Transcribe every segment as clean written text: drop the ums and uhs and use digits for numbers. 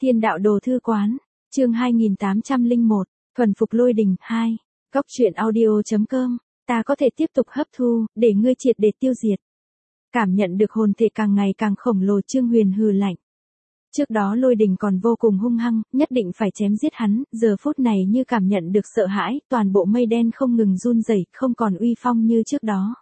Thiên đạo đồ thư quán, chương 2801, thuần phục lôi đình 2, góc truyện audio.com, ta có thể tiếp tục hấp thu, để ngươi triệt để tiêu diệt. Cảm nhận được hồn thể càng ngày càng khổng lồ, Trương Huyền hừ lạnh. Trước đó lôi đình còn vô cùng hung hăng, nhất định phải chém giết hắn, giờ phút này như cảm nhận được sợ hãi, toàn bộ mây đen không ngừng run rẩy, không còn uy phong như trước đó.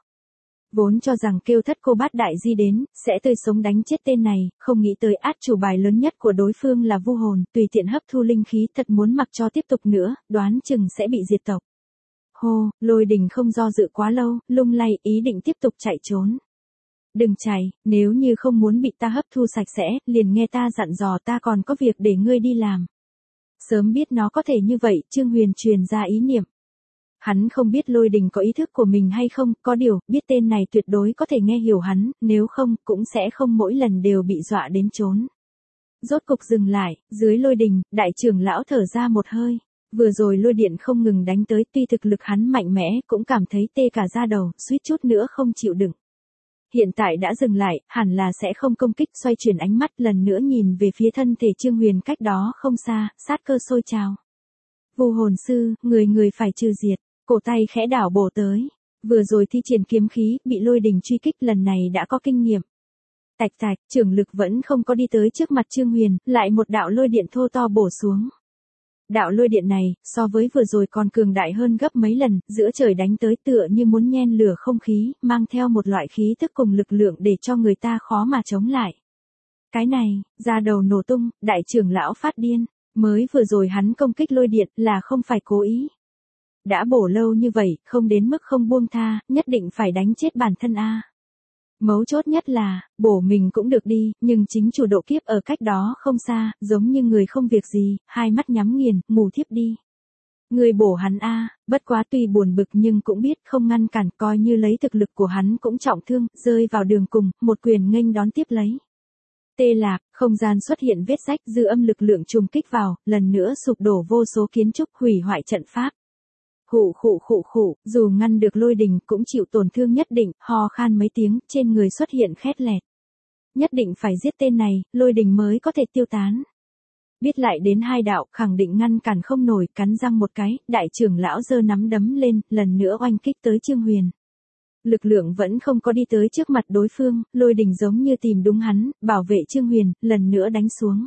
Vốn cho rằng kêu thất cô bát đại di đến, sẽ tươi sống đánh chết tên này, không nghĩ tới át chủ bài lớn nhất của đối phương là vu hồn, tùy tiện hấp thu linh khí, thật muốn mặc cho tiếp tục nữa, đoán chừng sẽ bị diệt tộc. Hô, lôi đình không do dự quá lâu, lung lay, ý định tiếp tục chạy trốn. Đừng chạy, nếu như không muốn bị ta hấp thu sạch sẽ, liền nghe ta dặn dò, ta còn có việc để ngươi đi làm. Sớm biết nó có thể như vậy, Trương Huyền truyền ra ý niệm. Hắn không biết lôi đình có ý thức của mình hay không, có điều, biết tên này tuyệt đối có thể nghe hiểu hắn, nếu không, cũng sẽ không mỗi lần đều bị dọa đến trốn. Rốt cục dừng lại, dưới lôi đình, đại trưởng lão thở ra một hơi. Vừa rồi lôi điện không ngừng đánh tới, tuy thực lực hắn mạnh mẽ, cũng cảm thấy tê cả da đầu, suýt chút nữa không chịu đựng. Hiện tại đã dừng lại, hẳn là sẽ không công kích, xoay chuyển ánh mắt lần nữa nhìn về phía thân thể Trương Huyền cách đó không xa, sát cơ sôi trào. Vu hồn sư, người phải trừ diệt, cổ tay khẽ đảo bổ tới. Vừa rồi thi triển kiếm khí, bị lôi đình truy kích, lần này đã có kinh nghiệm. Tạch tạch, trưởng lực vẫn không có đi tới trước mặt Trương Huyền, lại một đạo lôi điện thô to bổ xuống. Đạo lôi điện này, so với vừa rồi còn cường đại hơn gấp mấy lần, giữa trời đánh tới tựa như muốn nhen lửa không khí, mang theo một loại khí tức cùng lực lượng để cho người ta khó mà chống lại. Cái này, da đầu nổ tung, đại trưởng lão phát điên, mới vừa rồi hắn công kích lôi điện là không phải cố ý. Đã bổ lâu như vậy, không đến mức không buông tha, nhất định phải đánh chết bản thân a. Mấu chốt nhất là, bổ mình cũng được đi, nhưng chính chủ độ kiếp ở cách đó không xa, giống như người không việc gì, hai mắt nhắm nghiền, ngủ thiếp đi. Người bổ hắn a, bất quá tuy buồn bực nhưng cũng biết không ngăn cản, coi như lấy thực lực của hắn cũng trọng thương, rơi vào đường cùng, một quyền nghênh đón tiếp lấy. Tê lạc, không gian xuất hiện vết rách, dư âm lực lượng trùng kích vào, lần nữa sụp đổ vô số kiến trúc, hủy hoại trận pháp. Khụ, dù ngăn được lôi đình cũng chịu tổn thương nhất định, ho khan mấy tiếng, trên người xuất hiện khét lẹt. Nhất định phải giết tên này, lôi đình mới có thể tiêu tán. Biết lại đến hai đạo, khẳng định ngăn cản không nổi, cắn răng một cái, đại trưởng lão giơ nắm đấm lên, lần nữa oanh kích tới Trương Huyền. Lực lượng vẫn không có đi tới trước mặt đối phương, lôi đình giống như tìm đúng hắn, bảo vệ Trương Huyền, lần nữa đánh xuống.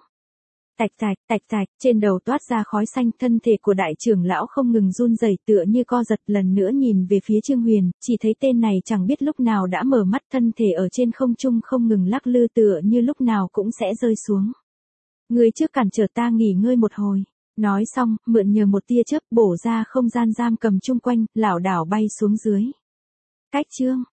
Tạch, trên đầu toát ra khói xanh, thân thể của đại trưởng lão không ngừng run rẩy, tựa như co giật, lần nữa nhìn về phía Trương Huyền, chỉ thấy tên này chẳng biết lúc nào đã mở mắt, thân thể ở trên không trung không ngừng lắc lư, tựa như lúc nào cũng sẽ rơi xuống. Người trước cản trở ta nghỉ ngơi một hồi. Nói xong, mượn nhờ một tia chớp bổ ra không gian giam cầm chung quanh, lảo đảo bay xuống dưới. Cách chương